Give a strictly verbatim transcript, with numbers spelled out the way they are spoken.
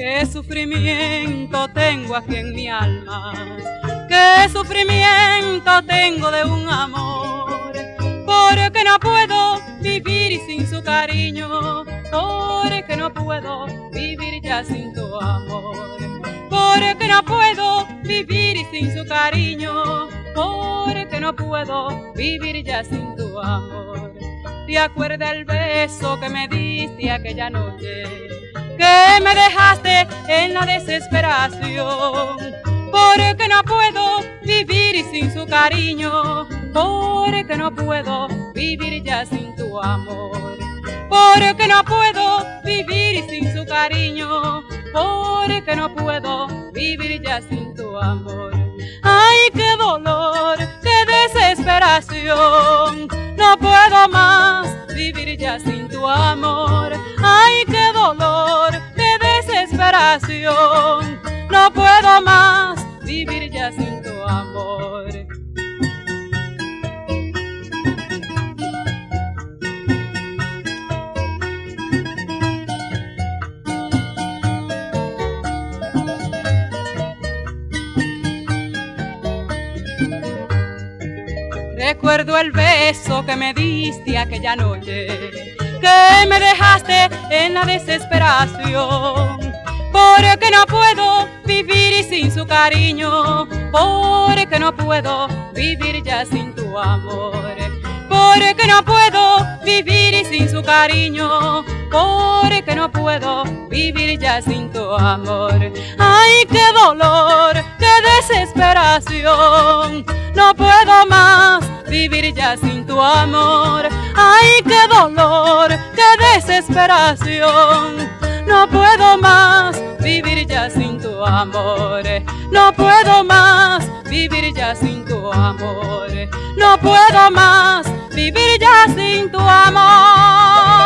Qué sufrimiento tengo aquí en mi alma, qué sufrimiento tengo de un amor, porque no puedo vivir sin su cariño, porque no puedo vivir ya sin tu amor, porque no puedo vivir sin su cariño, porque no puedo vivir ya sin tu amor. ¿Te acuerdas el beso que me diste aquella noche, que me dejaste en la desesperación? Porque no puedo vivir sin su cariño, porque no puedo vivir ya sin tu amor, porque no puedo vivir sin su cariño, porque no puedo vivir ya sin tu amor. Ay, qué dolor, qué desesperación, no puedo más vivir ya sin tu amor. Ay, qué dolor, qué desesperación, no puedo más vivir ya sin tu amor. Recuerdo el beso que me diste aquella noche, que me dejaste en la desesperación, porque no puedo vivir sin su cariño, porque no puedo vivir ya sin tu amor, porque no puedo vivir sin su cariño, porque no puedo vivir ya sin tu amor. Ay, qué dolor, qué desesperación, no puedo más vivir ya sin tu amor. Ay, qué dolor, qué desesperación, no puedo más vivir ya sin tu amor. No puedo más vivir ya sin tu amor. No puedo más vivir ya sin tu amor.